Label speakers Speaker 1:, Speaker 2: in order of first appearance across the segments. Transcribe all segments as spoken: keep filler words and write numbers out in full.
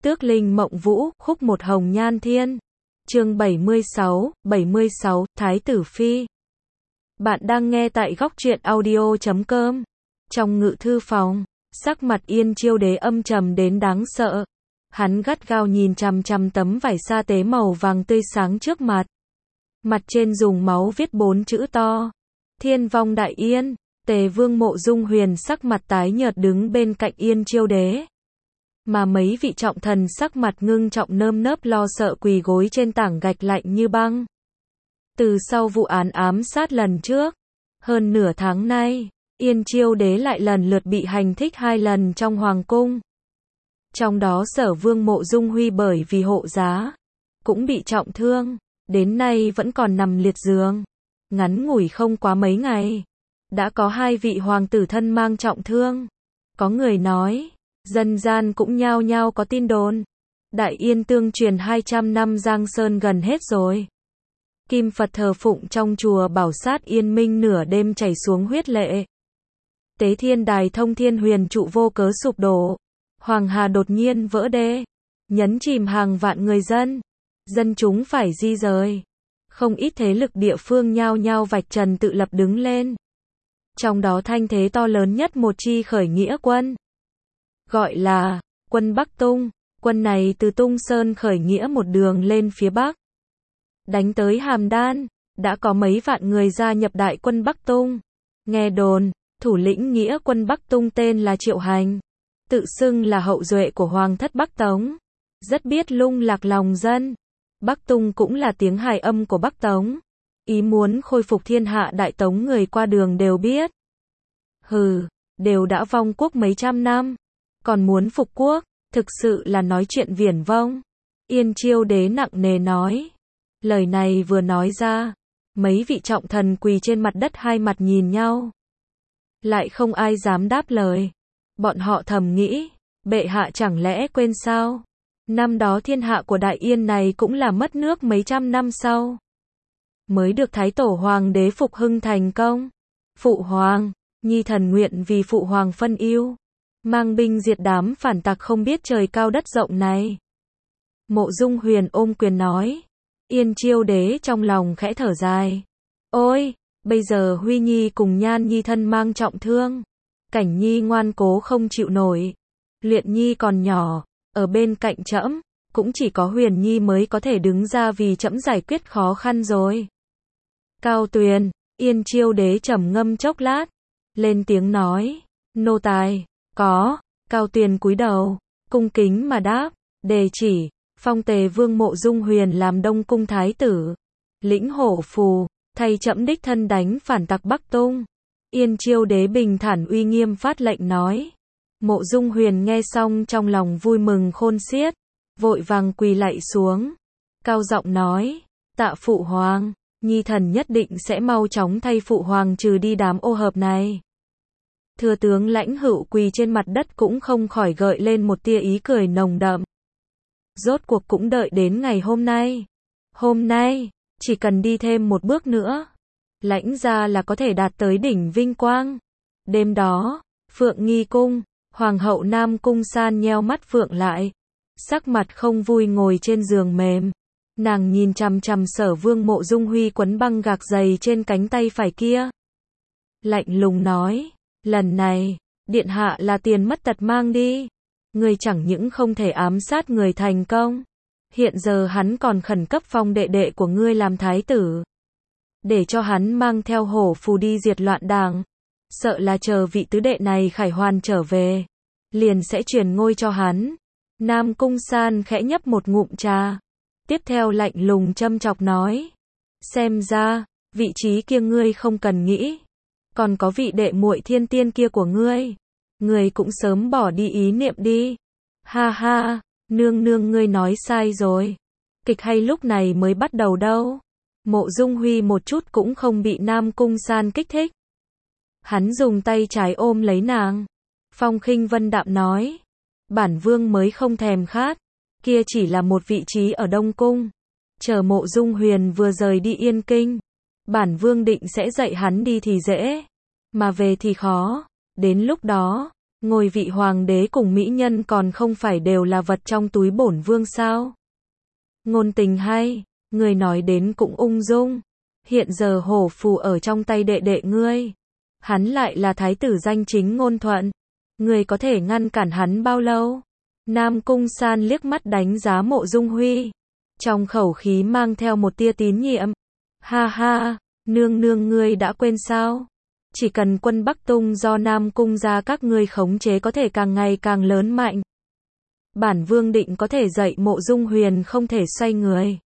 Speaker 1: Tước Linh Mộng Vũ, khúc một Hồng Nhan Thiên. Chương bảy mươi sáu, bảy mươi sáu, Thái tử Phi. Bạn đang nghe tại góc truyện audio chấm com. Trong ngự thư phòng, sắc mặt Yên Chiêu Đế âm trầm đến đáng sợ. Hắn gắt gao nhìn chằm chằm tấm vải sa tế màu vàng tươi sáng trước mặt. Mặt trên dùng máu viết bốn chữ to: Thiên vong đại yên. Tề Vương Mộ Dung Huyền sắc mặt tái nhợt đứng bên cạnh Yên Chiêu Đế. Mà mấy vị trọng thần sắc mặt ngưng trọng nơm nớp lo sợ quỳ gối trên tảng gạch lạnh như băng. Từ sau vụ án ám sát lần trước, hơn nửa tháng nay, Yên Chiêu Đế lại lần lượt bị hành thích hai lần trong hoàng cung. Trong đó Sở Vương Mộ Dung Huy bởi vì hộ giá, cũng bị trọng thương, đến nay vẫn còn nằm liệt giường. Ngắn ngủi không quá mấy ngày, đã có hai vị hoàng tử thân mang trọng thương. Có người nói, dân gian cũng nhao nhao có tin đồn, Đại Yên tương truyền hai trăm năm Giang Sơn gần hết rồi. Kim Phật thờ phụng trong chùa Bảo Sát Yên Minh nửa đêm chảy xuống huyết lệ. Tế Thiên Đài Thông Thiên Huyền trụ vô cớ sụp đổ. Hoàng Hà đột nhiên vỡ đê, nhấn chìm hàng vạn người dân. Dân chúng phải di rời. Không ít thế lực địa phương nhao nhao vạch trần tự lập đứng lên. Trong đó thanh thế to lớn nhất một chi khởi nghĩa quân, gọi là quân Bắc Tung. Quân này từ Tung Sơn khởi nghĩa một đường lên phía Bắc, đánh tới Hàm Đan. Đã có mấy vạn người gia nhập đại quân Bắc Tung. Nghe đồn, thủ lĩnh nghĩa quân Bắc Tung tên là Triệu Hành, tự xưng là hậu duệ của Hoàng thất Bắc Tống, rất biết lung lạc lòng dân. Bắc Tung cũng là tiếng hài âm của Bắc Tống, ý muốn khôi phục thiên hạ đại Tống người qua đường đều biết. Hừ, đều đã vong quốc mấy trăm năm, còn muốn phục quốc, thực sự là nói chuyện viển vông. Yên Chiêu Đế nặng nề nói. Lời này vừa nói ra, mấy vị trọng thần quỳ trên mặt đất hai mặt nhìn nhau. Lại không ai dám đáp lời. Bọn họ thầm nghĩ, bệ hạ chẳng lẽ quên sao? Năm đó thiên hạ của Đại Yên này cũng là mất nước mấy trăm năm sau, mới được Thái Tổ Hoàng đế phục hưng thành công. Phụ Hoàng, nhi thần nguyện vì Phụ Hoàng phân ưu, mang binh diệt đám phản tặc không biết trời cao đất rộng này. Mộ Dung Huyền ôm quyền nói. Yên Chiêu Đế trong lòng khẽ thở dài. Ôi, bây giờ Huy Nhi cùng Nhan Nhi thân mang trọng thương. Cảnh Nhi ngoan cố không chịu nổi. Luyện Nhi còn nhỏ, ở bên cạnh trẫm, cũng chỉ có Huyền Nhi mới có thể đứng ra vì trẫm giải quyết khó khăn rồi. Cao Tuyền, Yên Chiêu Đế trầm ngâm chốc lát, lên tiếng nói, nô tài, có. Cao Tuyền cúi đầu, cung kính mà đáp, đề chỉ, phong Tề Vương Mộ Dung Huyền làm Đông Cung Thái tử, lĩnh hổ phù, thay trẫm đích thân đánh phản tặc Bắc Tung. Yên Chiêu Đế bình thản uy nghiêm phát lệnh nói. Mộ Dung Huyền nghe xong trong lòng vui mừng khôn xiết, vội vàng quỳ lạy xuống, cao giọng nói, tạ Phụ Hoàng, nhi thần nhất định sẽ mau chóng thay Phụ Hoàng trừ đi đám ô hợp này. Thừa tướng Lãnh Hữu quỳ trên mặt đất cũng không khỏi gợi lên một tia ý cười nồng đậm. Rốt cuộc cũng đợi đến ngày hôm nay. Hôm nay, chỉ cần đi thêm một bước nữa, Lãnh gia là có thể đạt tới đỉnh vinh quang. Đêm đó, Phượng Nghi Cung, Hoàng hậu Nam Cung San nheo mắt Phượng lại, sắc mặt không vui ngồi trên giường mềm. Nàng nhìn chằm chằm Sở Vương Mộ Dung Huy quấn băng gạc dày trên cánh tay phải kia. Lạnh lùng nói, lần này, điện hạ là tiền mất tật mang đi. Người chẳng những không thể ám sát người thành công, hiện giờ hắn còn khẩn cấp phong đệ đệ của ngươi làm thái tử, để cho hắn mang theo hổ phù đi diệt loạn đảng. Sợ là chờ vị tứ đệ này khải hoàn trở về, liền sẽ truyền ngôi cho hắn. Nam Cung San khẽ nhấp một ngụm trà, tiếp theo lạnh lùng châm chọc nói, xem ra, vị trí kia ngươi không cần nghĩ, còn có vị đệ muội thiên tiên kia của ngươi, ngươi cũng sớm bỏ đi ý niệm đi. Ha ha, nương nương ngươi nói sai rồi, kịch hay lúc này mới bắt đầu đâu. Mộ Dung Huy một chút cũng không bị Nam Cung San kích thích. Hắn dùng tay trái ôm lấy nàng, phong khinh vân đạm nói, bản vương mới không thèm khát, kia chỉ là một vị trí ở Đông Cung. Chờ Mộ Dung Huyền vừa rời đi Yên Kinh, bản vương định sẽ dạy hắn đi thì dễ, mà về thì khó. Đến lúc đó, Ngôi vị hoàng đế cùng mỹ nhân còn không phải đều là vật trong túi bổn vương sao? Ngôn tình hay, người nói đến cũng ung dung. Hiện giờ hổ phù ở trong tay đệ đệ ngươi. Hắn lại là thái tử danh chính ngôn thuận. Ngươi có thể ngăn cản hắn bao lâu? Nam Cung San liếc mắt đánh giá Mộ Dung Huy. Trong khẩu khí mang theo một tia tín nhiệm. Ha ha, nương nương ngươi đã quên sao? Chỉ cần quân Bắc Tung do Nam Cung gia các ngươi khống chế có thể càng ngày càng lớn mạnh. Bản vương định có thể dạy Mộ Dung Huyền không thể xoay người.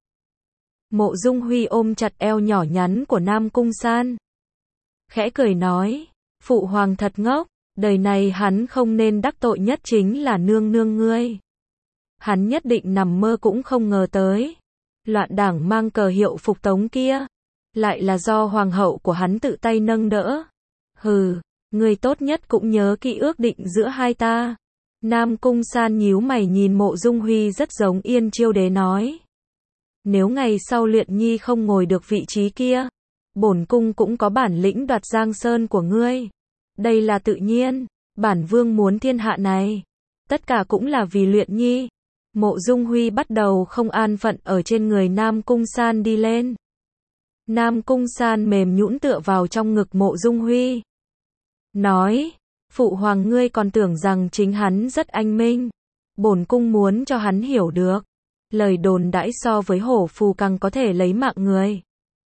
Speaker 1: Mộ Dung Huy ôm chặt eo nhỏ nhắn của Nam Cung San. Khẽ cười nói, phụ hoàng thật ngốc, đời này hắn không nên đắc tội nhất chính là nương nương ngươi. Hắn nhất định nằm mơ cũng không ngờ tới. Loạn đảng mang cờ hiệu phục tống kia, lại là do hoàng hậu của hắn tự tay nâng đỡ. Hừ, ngươi tốt nhất cũng nhớ kỹ ước định giữa hai ta. Nam Cung San nhíu mày nhìn Mộ Dung Huy rất giống Yên Chiêu Đế nói. Nếu ngày sau Luyện Nhi không ngồi được vị trí kia, bổn cung cũng có bản lĩnh đoạt Giang Sơn của ngươi. Đây là tự nhiên, bản vương muốn thiên hạ này. Tất cả cũng là vì Luyện Nhi. Mộ Dung Huy bắt đầu không an phận ở trên người Nam Cung San đi lên. Nam Cung San mềm nhũn tựa vào trong ngực Mộ Dung Huy. Nói, phụ hoàng ngươi còn tưởng rằng chính hắn rất anh minh. Bổn cung muốn cho hắn hiểu được. Lời đồn đãi so với hổ phù càng có thể lấy mạng người.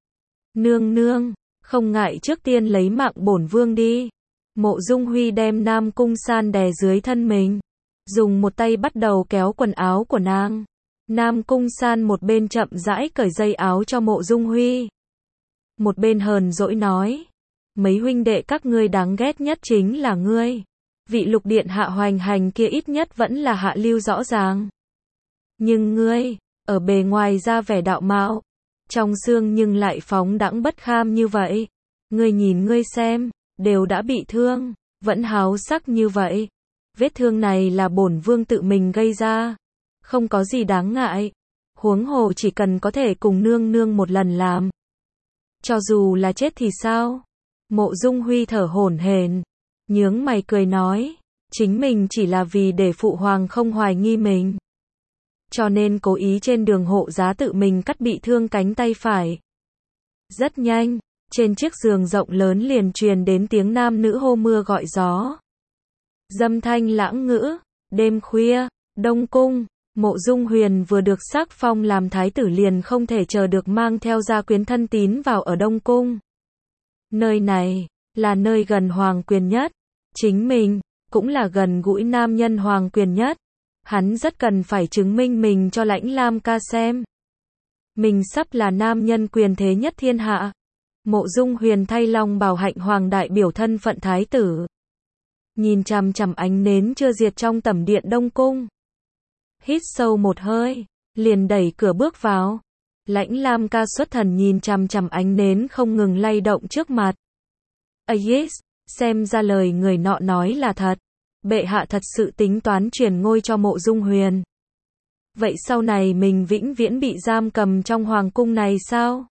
Speaker 1: Nương nương, không ngại trước tiên lấy mạng bổn vương đi. Mộ Dung Huy đem Nam Cung San đè dưới thân mình. Dùng một tay bắt đầu kéo quần áo của nàng. Nam Cung San một bên chậm rãi cởi dây áo cho Mộ Dung Huy. Một bên hờn dỗi nói. Mấy huynh đệ các ngươi đáng ghét nhất chính là ngươi. Vị lục điện hạ hoành hành kia ít nhất vẫn là hạ lưu rõ ràng. Nhưng ngươi, ở bề ngoài ra vẻ đạo mạo, trong xương nhưng lại phóng đãng bất kham như vậy. Ngươi nhìn ngươi xem, đều đã bị thương, vẫn háo sắc như vậy. Vết thương này là bổn vương tự mình gây ra, không có gì đáng ngại. Huống hồ chỉ cần có thể cùng nương nương một lần làm. Cho dù là chết thì sao? Mộ Dung Huy thở hổn hển, nhướng mày cười nói, chính mình chỉ là vì để phụ hoàng không hoài nghi mình. Cho nên cố ý trên đường hộ giá tự mình cắt bị thương cánh tay phải. Rất nhanh, trên chiếc giường rộng lớn liền truyền đến tiếng nam nữ hô mưa gọi gió. Dâm thanh lãng ngữ, đêm khuya, Đông Cung, Mộ Dung Huyền vừa được sắc phong làm thái tử liền không thể chờ được mang theo gia quyến thân tín vào ở Đông Cung. Nơi này, là nơi gần hoàng quyền nhất. Chính mình, cũng là gần gũi nam nhân hoàng quyền nhất. Hắn rất cần phải chứng minh mình cho Lãnh Lam ca xem. Mình sắp là nam nhân quyền thế nhất thiên hạ. Mộ Dung Huyền thay long bào hạnh hoàng đại biểu thân phận thái tử. Nhìn chằm chằm ánh nến chưa diệt trong tẩm điện Đông Cung. Hít sâu một hơi, liền đẩy cửa bước vào. Lãnh Lam ca xuất thần nhìn chằm chằm ánh nến không ngừng lay động trước mặt. A yes, xem ra lời người nọ nói là thật. Bệ hạ thật sự tính toán truyền ngôi cho Mộ Dung Huyền. Vậy sau này mình vĩnh viễn bị giam cầm trong hoàng cung này sao?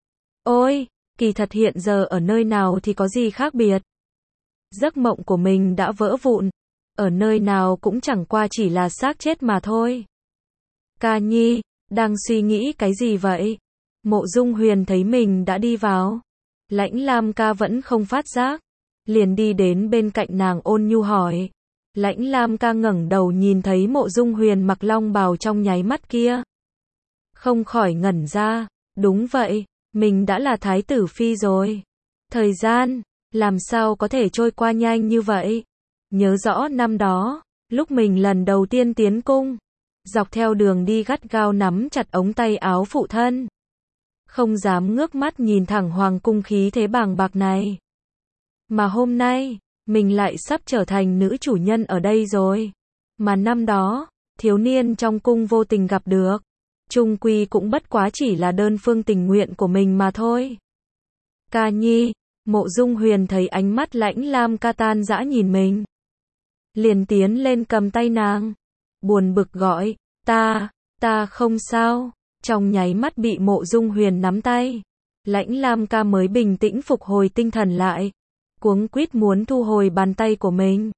Speaker 1: Ôi, kỳ thật hiện giờ ở nơi nào thì có gì khác biệt? Giấc mộng của mình đã vỡ vụn. Ở nơi nào cũng chẳng qua chỉ là xác chết mà thôi. Ca nhi, đang suy nghĩ cái gì vậy? Mộ Dung Huyền thấy mình đã đi vào. Lãnh Lam ca vẫn không phát giác. Liền đi đến bên cạnh nàng ôn nhu hỏi. Lãnh Lam ca ngẩng đầu nhìn thấy Mộ Dung Huyền mặc long bào trong nháy mắt kia. Không khỏi ngẩn ra. Đúng vậy, mình đã là thái tử phi rồi. Thời gian, làm sao có thể trôi qua nhanh như vậy? Nhớ rõ năm đó, lúc mình lần đầu tiên tiến cung. Dọc theo đường đi gắt gao nắm chặt ống tay áo phụ thân. Không dám ngước mắt nhìn thẳng hoàng cung khí thế bàng bạc này. Mà hôm nay, mình lại sắp trở thành nữ chủ nhân ở đây rồi. Mà năm đó, thiếu niên trong cung vô tình gặp được. Chung quy cũng bất quá chỉ là đơn phương tình nguyện của mình mà thôi. Ca nhi, Mộ Dung Huyền thấy ánh mắt Lãnh Lam ca tan dã nhìn mình. Liền tiến lên cầm tay nàng. Buồn bực gọi, ta, ta không sao. Trong nháy mắt bị Mộ Dung Huyền nắm tay. Lãnh Lam ca mới bình tĩnh phục hồi tinh thần lại. Cuống quýt muốn thu hồi bàn tay của mình.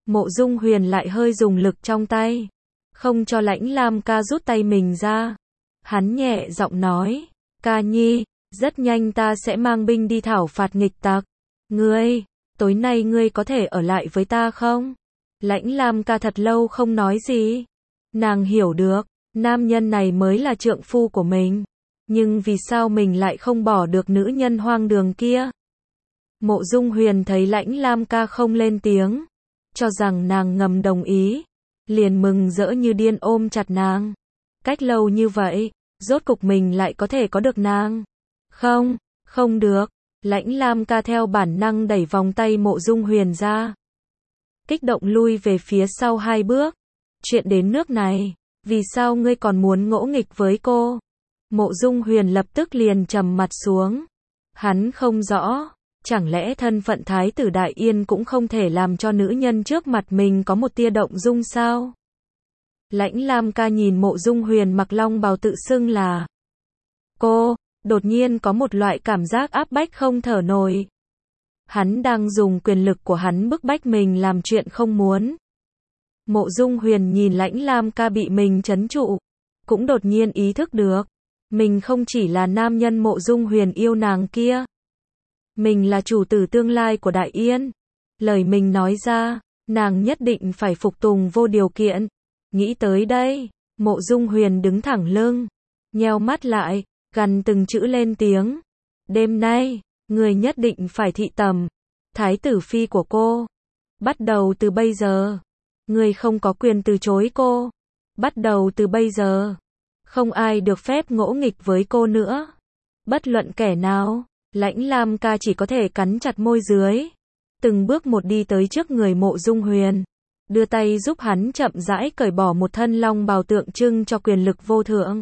Speaker 1: Mộ Dung Huyền lại hơi dùng lực trong tay, không cho Lãnh Lam ca rút tay mình ra. Hắn nhẹ giọng nói, ca nhi, rất nhanh ta sẽ mang binh đi thảo phạt nghịch tặc. Ngươi, tối nay ngươi có thể ở lại với ta không? Lãnh Lam ca thật lâu không nói gì. Nàng hiểu được, nam nhân này mới là trượng phu của mình. Nhưng vì sao mình lại không bỏ được nữ nhân hoang đường kia? Mộ Dung Huyền thấy Lãnh Lam ca không lên tiếng, cho rằng nàng ngầm đồng ý, liền mừng rỡ như điên ôm chặt nàng. Cách lâu như vậy, rốt cục mình lại có thể có được nàng. Không, không được. Lãnh Lam ca theo bản năng đẩy vòng tay Mộ Dung Huyền ra, kích động lui về phía sau hai bước. Chuyện đến nước này, vì sao ngươi còn muốn ngỗ nghịch với cô? Mộ Dung Huyền lập tức liền trầm mặt xuống. Hắn không rõ, chẳng lẽ thân phận thái tử Đại Yên cũng không thể làm cho nữ nhân trước mặt mình có một tia động dung sao? Lãnh Lam ca nhìn Mộ Dung Huyền mặc long bào tự xưng là cô, đột nhiên có một loại cảm giác áp bách không thở nổi. Hắn đang dùng quyền lực của hắn bức bách mình làm chuyện không muốn. Mộ Dung Huyền nhìn Lãnh Lam ca bị mình trấn trụ, cũng đột nhiên ý thức được, mình không chỉ là nam nhân Mộ Dung Huyền yêu nàng kia. Mình là chủ tử tương lai của Đại Yên. Lời mình nói ra, nàng nhất định phải phục tùng vô điều kiện. Nghĩ tới đây, Mộ Dung Huyền đứng thẳng lưng, nheo mắt lại, gằn từng chữ lên tiếng. Đêm nay, người nhất định phải thị tầm thái tử phi của cô. Bắt đầu từ bây giờ, người không có quyền từ chối cô. Bắt đầu từ bây giờ, không ai được phép ngỗ nghịch với cô nữa. Bất luận kẻ nào. Lãnh Lam ca chỉ có thể cắn chặt môi dưới, từng bước một đi tới trước người Mộ Dung Huyền, đưa tay giúp hắn chậm rãi cởi bỏ một thân long bào tượng trưng cho quyền lực vô thượng.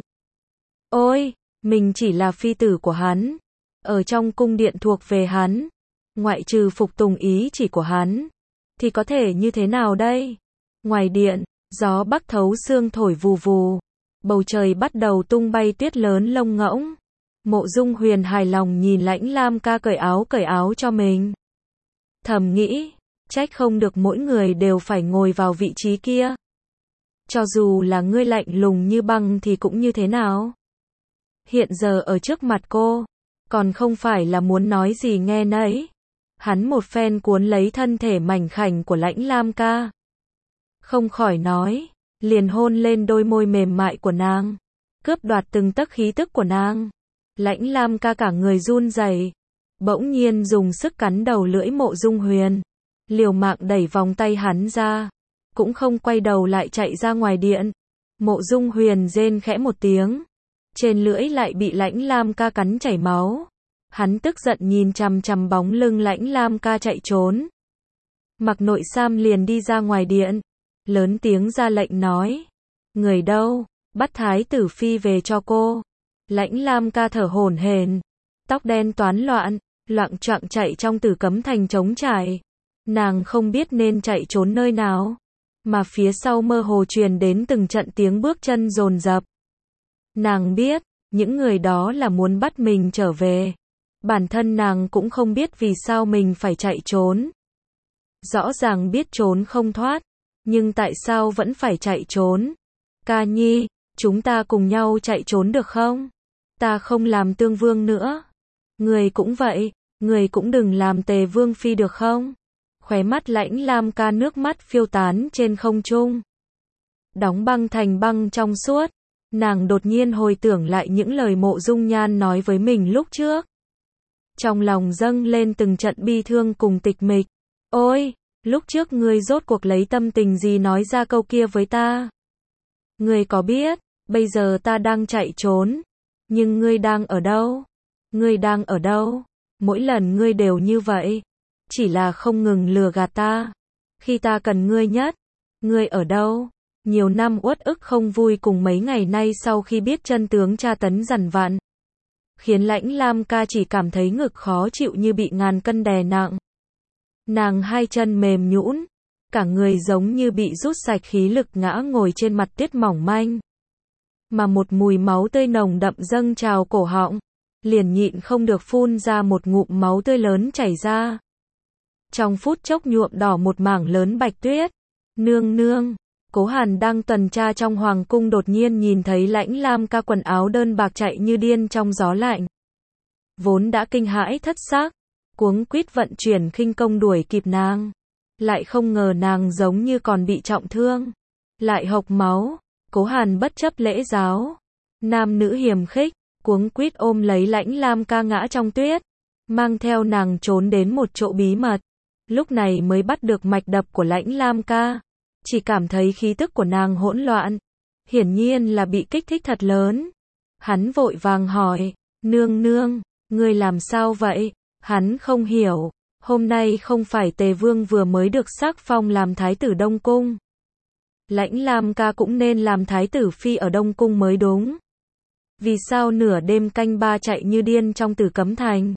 Speaker 1: Ôi, mình chỉ là phi tử của hắn, ở trong cung điện thuộc về hắn, ngoại trừ phục tùng ý chỉ của hắn, thì có thể như thế nào đây? Ngoài điện, gió bắc thấu xương thổi vù vù, bầu trời bắt đầu tung bay tuyết lớn lông ngỗng. Mộ Dung Huyền hài lòng nhìn Lãnh Lam ca cởi áo cởi áo cho mình. Thầm nghĩ, trách không được mỗi người đều phải ngồi vào vị trí kia. Cho dù là ngươi lạnh lùng như băng thì cũng như thế nào? Hiện giờ ở trước mặt cô, còn không phải là muốn nói gì nghe nấy. Hắn một phen cuốn lấy thân thể mảnh khảnh của Lãnh Lam ca. Không khỏi nói, liền hôn lên đôi môi mềm mại của nàng, cướp đoạt từng tấc khí tức của nàng. Lãnh Lam ca cả người run rẩy, bỗng nhiên dùng sức cắn đầu lưỡi Mộ Dung Huyền, liều mạng đẩy vòng tay hắn ra, cũng không quay đầu lại chạy ra ngoài điện. Mộ Dung Huyền rên khẽ một tiếng, trên lưỡi lại bị Lãnh Lam ca cắn chảy máu. Hắn tức giận nhìn chằm chằm bóng lưng Lãnh Lam ca chạy trốn. Mặc nội sam liền đi ra ngoài điện, lớn tiếng ra lệnh nói, người đâu, bắt thái tử phi về cho cô. Lãnh Lam ca thở hổn hển, tóc đen toán loạn, loạng choạng chạy trong Tử Cấm Thành trống trải. Nàng không biết nên chạy trốn nơi nào, mà phía sau mơ hồ truyền đến từng trận tiếng bước chân dồn dập. Nàng biết, những người đó là muốn bắt mình trở về. Bản thân nàng cũng không biết vì sao mình phải chạy trốn. Rõ ràng biết trốn không thoát, nhưng tại sao vẫn phải chạy trốn? Ca nhi, chúng ta cùng nhau chạy trốn được không? Ta không làm tương vương nữa. Người cũng vậy, người cũng đừng làm tề vương phi được không? Khóe mắt Lãnh Lam ca nước mắt phiêu tán trên không trung. Đóng băng thành băng trong suốt, nàng đột nhiên hồi tưởng lại những lời Mộ Dung Nhan nói với mình lúc trước. Trong lòng dâng lên từng trận bi thương cùng tịch mịch. Ôi, lúc trước ngươi rốt cuộc lấy tâm tình gì nói ra câu kia với ta? Ngươi có biết, bây giờ ta đang chạy trốn, nhưng ngươi đang ở đâu? Ngươi đang ở đâu? Mỗi lần ngươi đều như vậy, chỉ là không ngừng lừa gạt ta. Khi ta cần ngươi nhất, ngươi ở đâu? Nhiều năm uất ức không vui cùng mấy ngày nay sau khi biết chân tướng tra tấn dằn vặt, khiến Lãnh Lam ca chỉ cảm thấy ngực khó chịu như bị ngàn cân đè nặng. Nàng hai chân mềm nhũn, cả người giống như bị rút sạch khí lực ngã ngồi trên mặt tuyết mỏng manh. Mà một mùi máu tươi nồng đậm dâng trào cổ họng, liền nhịn không được phun ra một ngụm máu tươi lớn chảy ra. Trong phút chốc nhuộm đỏ một mảng lớn bạch tuyết. Nương nương, Cố Hàn đang tuần tra trong hoàng cung đột nhiên nhìn thấy Lãnh Lam Ca quần áo đơn bạc chạy như điên trong gió lạnh. Vốn đã kinh hãi thất xác, cuống quýt vận chuyển khinh công đuổi kịp nàng. Lại không ngờ nàng giống như còn bị trọng thương, lại hộc máu. Cố Hàn bất chấp lễ giáo, nam nữ hiềm khích, cuống quýt ôm lấy Lãnh Lam Ca ngã trong tuyết, mang theo nàng trốn đến một chỗ bí mật. Lúc này mới bắt được mạch đập của Lãnh Lam Ca, chỉ cảm thấy khí tức của nàng hỗn loạn, hiển nhiên là bị kích thích thật lớn. Hắn vội vàng hỏi, nương nương, ngươi làm sao vậy? Hắn không hiểu, hôm nay không phải Tề Vương vừa mới được sắc phong làm thái tử Đông Cung. Lãnh Lam Ca cũng nên làm thái tử phi ở Đông Cung mới đúng. Vì sao nửa đêm canh ba chạy như điên trong Tử Cấm Thành?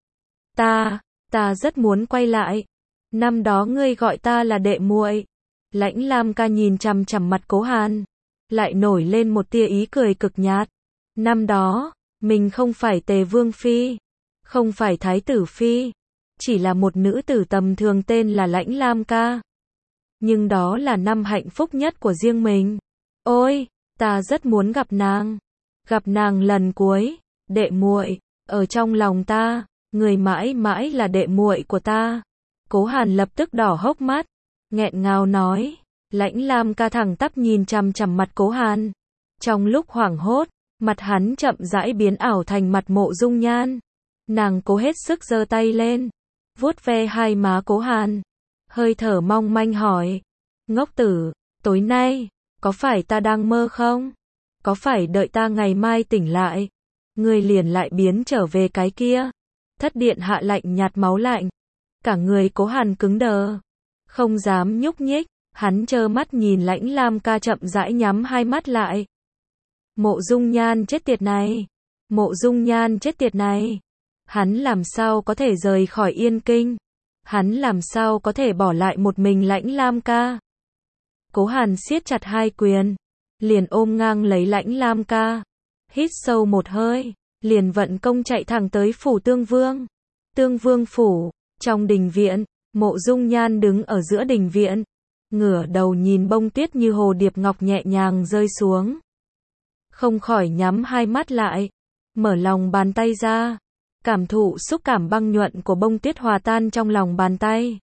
Speaker 1: Ta, ta rất muốn quay lại. Năm đó ngươi gọi ta là đệ muội. Lãnh Lam Ca nhìn chằm chằm mặt Cố Hàn, lại nổi lên một tia ý cười cực nhạt. Năm đó, mình không phải Tề Vương phi, không phải thái tử phi, chỉ là một nữ tử tầm thường tên là Lãnh Lam Ca. Nhưng đó là năm hạnh phúc nhất của riêng mình. Ôi, ta rất muốn gặp nàng. Gặp nàng lần cuối, đệ muội, ở trong lòng ta, người mãi mãi là đệ muội của ta. Cố Hàn lập tức đỏ hốc mắt, nghẹn ngào nói. Lãnh Lam Ca thẳng tắp nhìn chằm chằm mặt Cố Hàn. Trong lúc hoảng hốt, mặt hắn chậm rãi biến ảo thành mặt Mộ Dung Nhan. Nàng cố hết sức giơ tay lên, vuốt ve hai má Cố Hàn, hơi thở mong manh hỏi, ngốc tử, tối nay, có phải ta đang mơ không? Có phải đợi ta ngày mai tỉnh lại, ngươi liền lại biến trở về cái kia? Thất điện hạ lạnh nhạt máu lạnh, cả người Cố Hàn cứng đờ, không dám nhúc nhích, hắn trơ mắt nhìn Lãnh Lam Ca chậm rãi nhắm hai mắt lại. Mộ Dung Nhan chết tiệt này, Mộ Dung Nhan chết tiệt này. Hắn làm sao có thể rời khỏi Yên Kinh? Hắn làm sao có thể bỏ lại một mình Lãnh Lam Ca? Cố Hàn siết chặt hai quyền, liền ôm ngang lấy Lãnh Lam Ca, hít sâu một hơi, liền vận công chạy thẳng tới phủ Tương Vương. Tương Vương phủ, trong đình viện, Mộ Dung Nhan đứng ở giữa đình viện, ngửa đầu nhìn bông tuyết như hồ điệp ngọc nhẹ nhàng rơi xuống. Không khỏi nhắm hai mắt lại, mở lòng bàn tay ra, cảm thụ xúc cảm băng nhuận của bông tuyết hòa tan trong lòng bàn tay.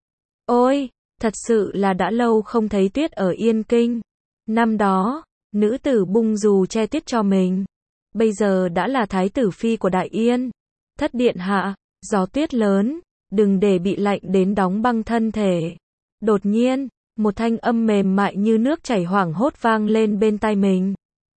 Speaker 1: Ôi, thật sự là đã lâu không thấy tuyết ở Yên Kinh. Năm đó, nữ tử bung dù che tuyết cho mình. Bây giờ đã là thái tử phi của Đại Yên. Thất điện hạ, gió tuyết lớn, đừng để bị lạnh đến đóng băng thân thể. Đột nhiên, một thanh âm mềm mại như nước chảy hoảng hốt vang lên bên tai mình.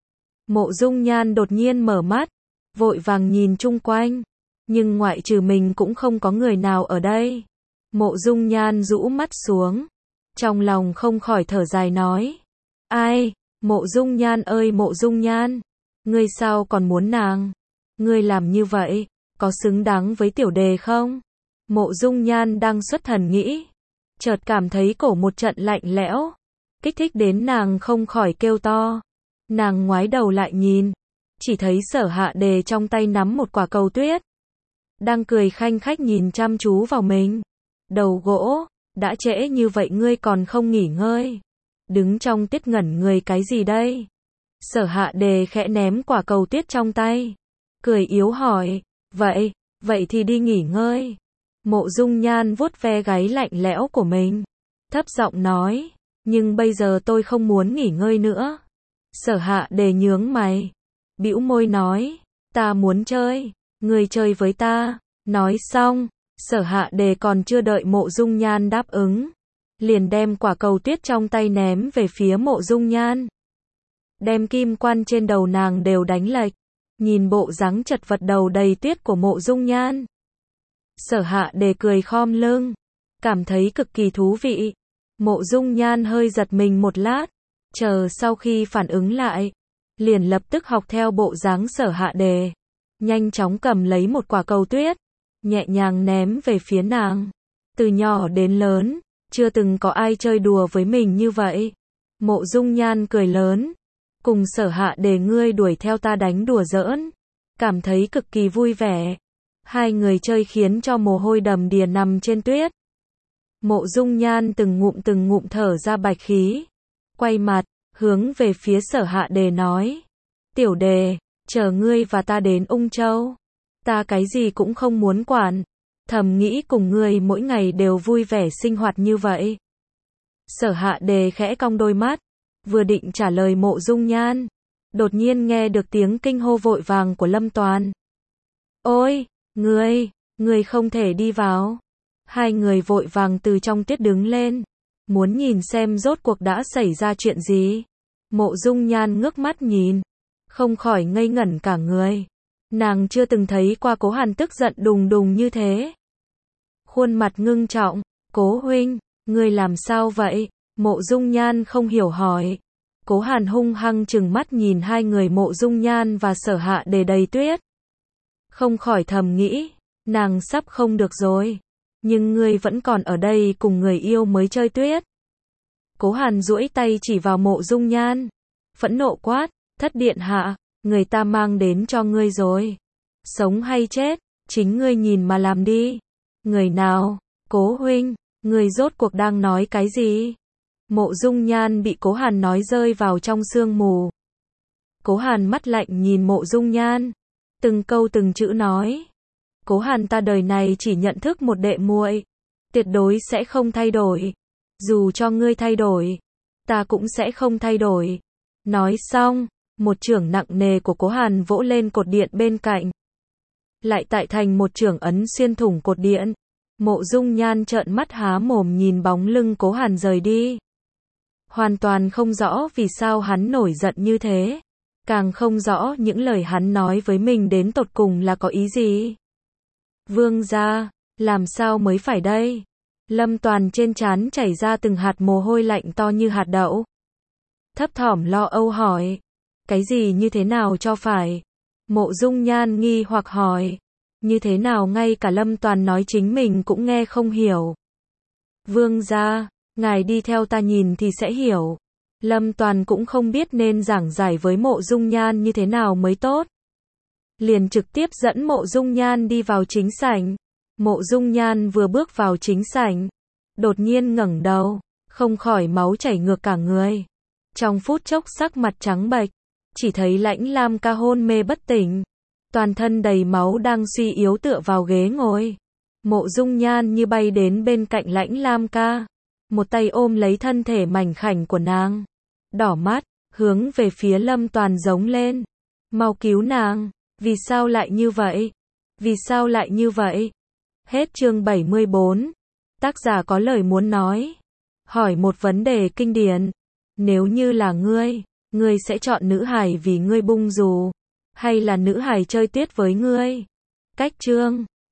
Speaker 1: Mộ Dung Nhan đột nhiên mở mắt, vội vàng nhìn chung quanh. Nhưng ngoại trừ mình cũng không có người nào ở đây. Mộ Dung Nhan rũ mắt xuống, trong lòng không khỏi thở dài nói. Ai, Mộ Dung Nhan ơi Mộ Dung Nhan, ngươi sao còn muốn nàng? Ngươi làm như vậy, có xứng đáng với tiểu đề không? Mộ Dung Nhan đang xuất thần nghĩ, chợt cảm thấy cổ một trận lạnh lẽo, kích thích đến nàng không khỏi kêu to. Nàng ngoái đầu lại nhìn, chỉ thấy Sở Hạ Đề trong tay nắm một quả cầu tuyết, đang cười khanh khách nhìn chăm chú vào mình. Đầu gỗ, đã trễ như vậy ngươi còn không nghỉ ngơi, đứng trong tuyết ngẩn người cái gì đây? Sở Hạ Đề khẽ ném quả cầu tuyết trong tay, cười yếu hỏi, vậy, vậy thì đi nghỉ ngơi. Mộ Dung Nhan vuốt ve gáy lạnh lẽo của mình, thấp giọng nói, nhưng bây giờ tôi không muốn nghỉ ngơi nữa. Sở Hạ Đề nhướng mày, bĩu môi nói, ta muốn chơi, ngươi chơi với ta. Nói xong, Sở Hạ Đề còn chưa đợi Mộ Dung Nhan đáp ứng, liền đem quả cầu tuyết trong tay ném về phía Mộ Dung Nhan. Đem kim quan trên đầu nàng đều đánh lệch, nhìn bộ dáng chật vật đầu đầy tuyết của Mộ Dung Nhan. Sở Hạ Đề cười khom lưng, cảm thấy cực kỳ thú vị. Mộ Dung Nhan hơi giật mình một lát, chờ sau khi phản ứng lại, liền lập tức học theo bộ dáng Sở Hạ Đề, nhanh chóng cầm lấy một quả cầu tuyết, nhẹ nhàng ném về phía nàng. Từ nhỏ đến lớn, chưa từng có ai chơi đùa với mình như vậy. Mộ Dung Nhan cười lớn, cùng Sở Hạ Đề ngươi đuổi theo ta đánh đùa giỡn, cảm thấy cực kỳ vui vẻ. Hai người chơi khiến cho mồ hôi đầm đìa nằm trên tuyết. Mộ Dung Nhan từng ngụm từng ngụm thở ra bạch khí. Quay mặt, hướng về phía Sở Hạ Đề nói. Tiểu Đề, chờ ngươi và ta đến Ung Châu. Ta cái gì cũng không muốn quản. Thầm nghĩ cùng ngươi mỗi ngày đều vui vẻ sinh hoạt như vậy. Sở Hạ Đề khẽ cong đôi mắt. Vừa định trả lời Mộ Dung Nhan. Đột nhiên nghe được tiếng kinh hô vội vàng của Lâm Toàn. Ôi, ngươi, ngươi không thể đi vào. Hai người vội vàng từ trong tiết đứng lên. Muốn nhìn xem rốt cuộc đã xảy ra chuyện gì. Mộ Dung Nhan ngước mắt nhìn. Không khỏi ngây ngẩn cả người. Nàng chưa từng thấy qua Cố Hàn tức giận đùng đùng như thế. Khuôn mặt ngưng trọng. Cố huynh, ngươi làm sao vậy? Mộ Dung Nhan không hiểu hỏi. Cố Hàn hung hăng trừng mắt nhìn hai người Mộ Dung Nhan và Sở Hạ Đề đầy tuyết. Không khỏi thầm nghĩ, nàng sắp không được rồi. Nhưng ngươi vẫn còn ở đây cùng người yêu mới chơi tuyết. Cố Hàn duỗi tay chỉ vào Mộ Dung Nhan. Phẫn nộ quát, thất điện hạ, người ta mang đến cho ngươi rồi. Sống hay chết, chính ngươi nhìn mà làm đi. Người nào? Cố huynh, ngươi rốt cuộc đang nói cái gì? Mộ Dung Nhan bị Cố Hàn nói rơi vào trong sương mù. Cố Hàn mắt lạnh nhìn Mộ Dung Nhan. Từng câu từng chữ nói. Cố Hàn ta đời này chỉ nhận thức một đệ muội. Tuyệt đối sẽ không thay đổi. Dù cho ngươi thay đổi, ta cũng sẽ không thay đổi. Nói xong, một chưởng nặng nề của Cố Hàn vỗ lên cột điện bên cạnh. Lại tại thành một chưởng ấn xuyên thủng cột điện. Mộ Dung Nhan trợn mắt há mồm nhìn bóng lưng Cố Hàn rời đi. Hoàn toàn không rõ vì sao hắn nổi giận như thế. Càng không rõ những lời hắn nói với mình đến tột cùng là có ý gì. Vương gia, làm sao mới phải đây? Lâm Toàn trên trán chảy ra từng hạt mồ hôi lạnh to như hạt đậu. Thấp thỏm lo âu hỏi. Cái gì như thế nào cho phải? Mộ Dung Nhan nghi hoặc hỏi. Như thế nào ngay cả Lâm Toàn nói chính mình cũng nghe không hiểu. Vương gia, ngài đi theo ta nhìn thì sẽ hiểu. Lâm Toàn cũng không biết nên giảng giải với Mộ Dung Nhan như thế nào mới tốt. Liền trực tiếp dẫn Mộ Dung Nhan đi vào chính sảnh. Mộ Dung Nhan vừa bước vào chính sảnh, đột nhiên ngẩng đầu, không khỏi máu chảy ngược cả người. Trong phút chốc sắc mặt trắng bệch, chỉ thấy Lãnh Lam Ca hôn mê bất tỉnh, toàn thân đầy máu đang suy yếu tựa vào ghế ngồi. Mộ Dung Nhan như bay đến bên cạnh Lãnh Lam Ca, một tay ôm lấy thân thể mảnh khảnh của nàng, đỏ mắt, hướng về phía Lâm Toàn giống lên. Mau cứu nàng, vì sao lại như vậy? Vì sao lại như vậy? Hết chương bảy mươi bốn. Tác giả có lời muốn nói. Hỏi một vấn đề kinh điển. Nếu như là ngươi, ngươi sẽ chọn nữ hài vì ngươi bung dù, hay là nữ hài chơi tuyết với ngươi? Cách chương